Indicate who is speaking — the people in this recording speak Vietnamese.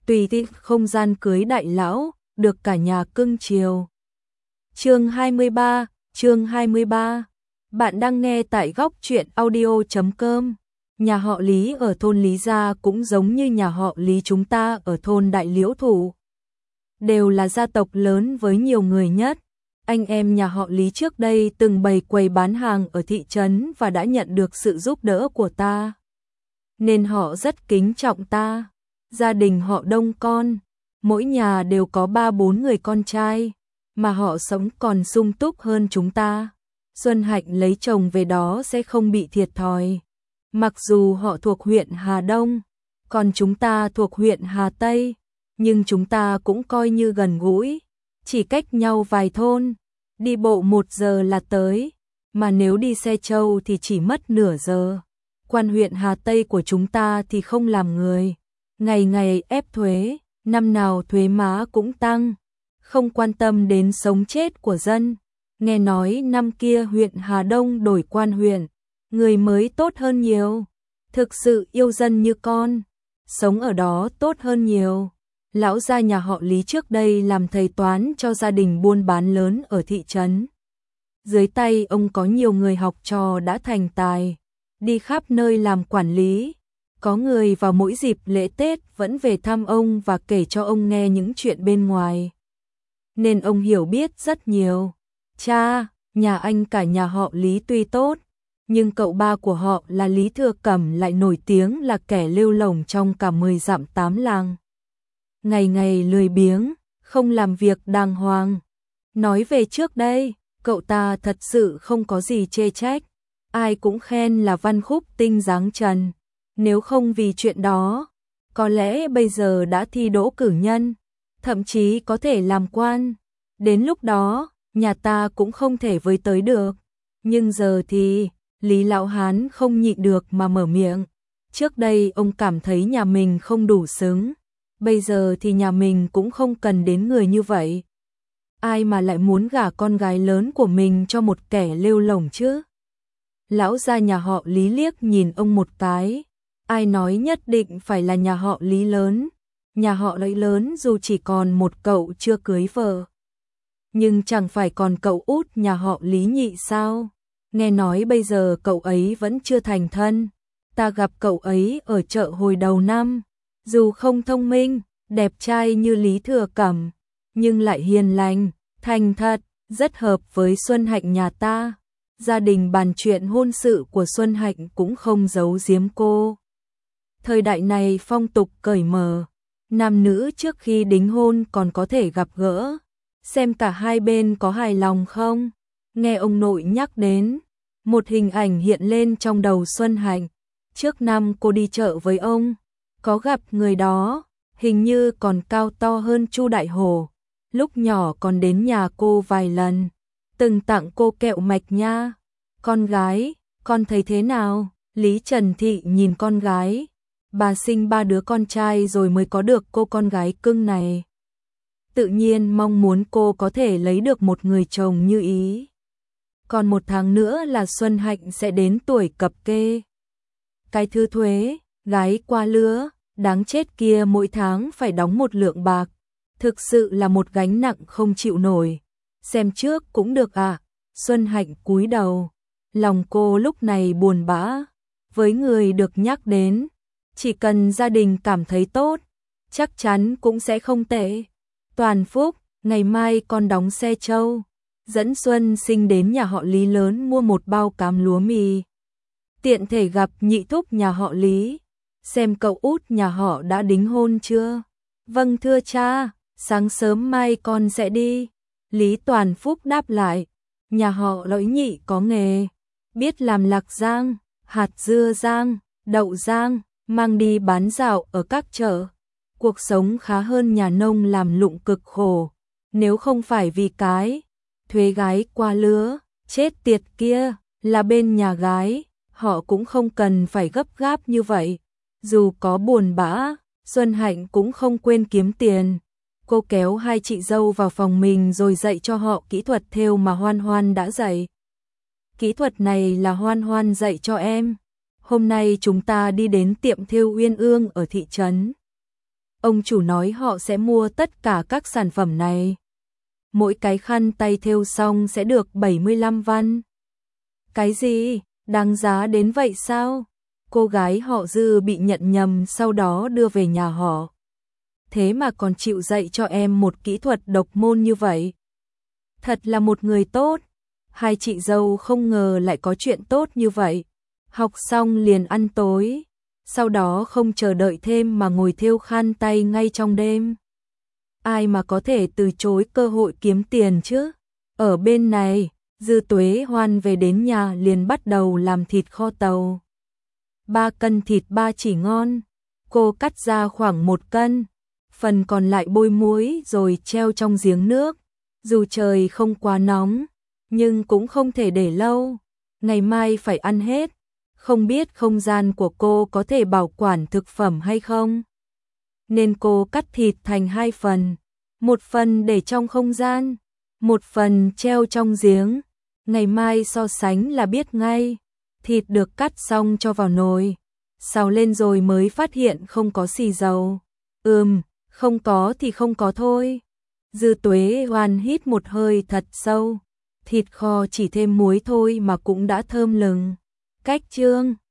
Speaker 1: tùy thích không gian cưới đại lão, được cả nhà cưng chiều. Chương 23. Bạn đang nghe tại góc truyện audio.com. Nhà họ Lý ở thôn Lý Gia cũng giống như nhà họ Lý chúng ta ở thôn Đại Liễu Thủ. Đều là gia tộc lớn với nhiều người nhất. Anh em nhà họ Lý trước đây từng bày quầy bán hàng ở thị trấn và đã nhận được sự giúp đỡ của ta. Nên họ rất kính trọng ta. Gia đình họ đông con, mỗi nhà đều có 3-4 người con trai, mà họ sống còn sung túc hơn chúng ta. Xuân Hạnh lấy chồng về đó sẽ không bị thiệt thòi. Mặc dù họ thuộc huyện Hà Đông, còn chúng ta thuộc huyện Hà Tây, nhưng chúng ta cũng coi như gần gũi, chỉ cách nhau vài thôn, đi bộ 1 giờ là tới, mà nếu đi xe trâu thì chỉ mất nửa giờ. Quan huyện Hà Tây của chúng ta thì không làm người, ngày ngày ép thuế, năm nào thuế má cũng tăng, không quan tâm đến sống chết của dân. Nghe nói năm kia huyện Hà Đông đổi quan huyện, người mới tốt hơn nhiều, thực sự yêu dân như con, sống ở đó tốt hơn nhiều. Lão gia nhà họ Lý trước đây làm thầy toán cho gia đình buôn bán lớn ở thị trấn. Dưới tay ông có nhiều người học trò đã thành tài, đi khắp nơi làm quản lý. Có người vào mỗi dịp lễ Tết vẫn về thăm ông và kể cho ông nghe những chuyện bên ngoài. Nên ông hiểu biết rất nhiều. Cha, nhà anh cả nhà họ Lý tuy tốt, nhưng cậu ba của họ là Lý Thừa Cẩm lại nổi tiếng là kẻ lêu lổng trong cả 10 dặm 8 làng. Ngày ngày lười biếng, không làm việc đàng hoàng. Nói về trước đây, cậu ta thật sự không có gì chê trách, ai cũng khen là văn khúc tinh dáng trần. Nếu không vì chuyện đó, có lẽ bây giờ đã thi đỗ cử nhân, thậm chí có thể làm quan. Đến lúc đó, nhà ta cũng không thể với tới được. Nhưng giờ thì, Lý Lão Hán không nhịn được mà mở miệng. Trước đây ông cảm thấy nhà mình không đủ xứng, bây giờ thì nhà mình cũng không cần đến người như vậy. Ai mà lại muốn gả con gái lớn của mình cho một kẻ lêu lổng chứ? Lão gia nhà họ Lý liếc nhìn ông một cái. Ai nói nhất định phải là nhà họ Lý lớn? Nhà họ Lý lớn dù chỉ còn một cậu chưa cưới vợ, nhưng chẳng phải còn cậu út nhà họ Lý nhị sao? Nghe nói bây giờ cậu ấy vẫn chưa thành thân. Ta gặp cậu ấy ở chợ hồi đầu năm, dù không thông minh, đẹp trai như Lý Thừa Cẩm, nhưng lại hiền lành, thành thật, rất hợp với Xuân Hạnh nhà ta. Gia đình bàn chuyện hôn sự của Xuân Hạnh cũng không giấu giếm cô. Thời đại này phong tục cởi mở, nam nữ trước khi đính hôn còn có thể gặp gỡ, xem cả hai bên có hài lòng không. Nghe ông nội nhắc đến, một hình ảnh hiện lên trong đầu Xuân Hạnh. Trước năm cô đi chợ với ông, có gặp người đó, hình như còn cao to hơn Chu Đại Hổ. Lúc nhỏ còn đến nhà cô vài lần, từng tặng cô kẹo mạch nha. Con gái, con thấy thế nào? Lý Trần Thị nhìn con gái. Bà sinh 3 đứa con trai rồi mới có được cô con gái cưng này. Tự nhiên mong muốn cô có thể lấy được một người chồng như ý. Còn 1 tháng nữa là Xuân Hạnh sẽ đến tuổi cập kê. Cái thứ thuế, gái qua lứa, đáng chết kia mỗi tháng phải đóng 1 lượng bạc. Thực sự là một gánh nặng không chịu nổi. Xem trước cũng được à? Xuân Hạnh cúi đầu. Lòng cô lúc này buồn bã. Với người được nhắc đến, chỉ cần gia đình cảm thấy tốt, chắc chắn cũng sẽ không tệ. Toàn Phúc, ngày mai con đóng xe trâu, dẫn Xuân Sinh đến nhà họ Lý lớn mua 1 bao cám lúa mì. Tiện thể gặp nhị thúc nhà họ Lý, xem cậu út nhà họ đã đính hôn chưa. Vâng thưa cha, sáng sớm mai con sẽ đi. Lý Toàn Phúc đáp lại, nhà họ Lỗi nhị có nghề, biết làm lạc rang, hạt dưa rang, đậu rang, mang đi bán dạo ở các chợ. Cuộc sống khá hơn nhà nông làm lụng cực khổ. Nếu không phải vì cái thuế gái qua lứa, chết tiệt kia, là bên nhà gái, họ cũng không cần phải gấp gáp như vậy. Dù có buồn bã, Xuân Hạnh cũng không quên kiếm tiền. Cô kéo 2 chị dâu vào phòng mình rồi dạy cho họ kỹ thuật thêu mà Hoan Hoan đã dạy. Kỹ thuật này là Hoan Hoan dạy cho em. Hôm nay chúng ta đi đến tiệm thêu Uyên Ương ở thị trấn. Ông chủ nói họ sẽ mua tất cả các sản phẩm này. Mỗi cái khăn tay thêu xong sẽ được 75 văn. Cái gì? Đáng giá đến vậy sao? Cô gái họ Dư bị nhận nhầm sau đó đưa về nhà họ. Thế mà còn chịu dạy cho em một kỹ thuật độc môn như vậy. Thật là một người tốt. Hai chị dâu không ngờ lại có chuyện tốt như vậy. Học xong liền ăn tối, sau đó không chờ đợi thêm mà ngồi thêu khăn tay ngay trong đêm. Ai mà có thể từ chối cơ hội kiếm tiền chứ? Ở bên này, Dư Tuế Hoan về đến nhà liền bắt đầu làm thịt kho tàu. 3 cân thịt ba chỉ ngon, cô cắt ra khoảng 1 cân, phần còn lại bôi muối rồi treo trong giếng nước. Dù trời không quá nóng, nhưng cũng không thể để lâu, ngày mai phải ăn hết. Không biết không gian của cô có thể bảo quản thực phẩm hay không, nên cô cắt thịt thành 2 phần, một phần để trong không gian, một phần treo trong giếng. Ngày mai so sánh là biết ngay. Thịt được cắt xong cho vào nồi, xào lên rồi mới phát hiện không có xì dầu. Không có thì không có thôi. Dư Tuế Hoan hít một hơi thật sâu. Thịt kho chỉ thêm muối thôi mà cũng đã thơm lừng. Cách chương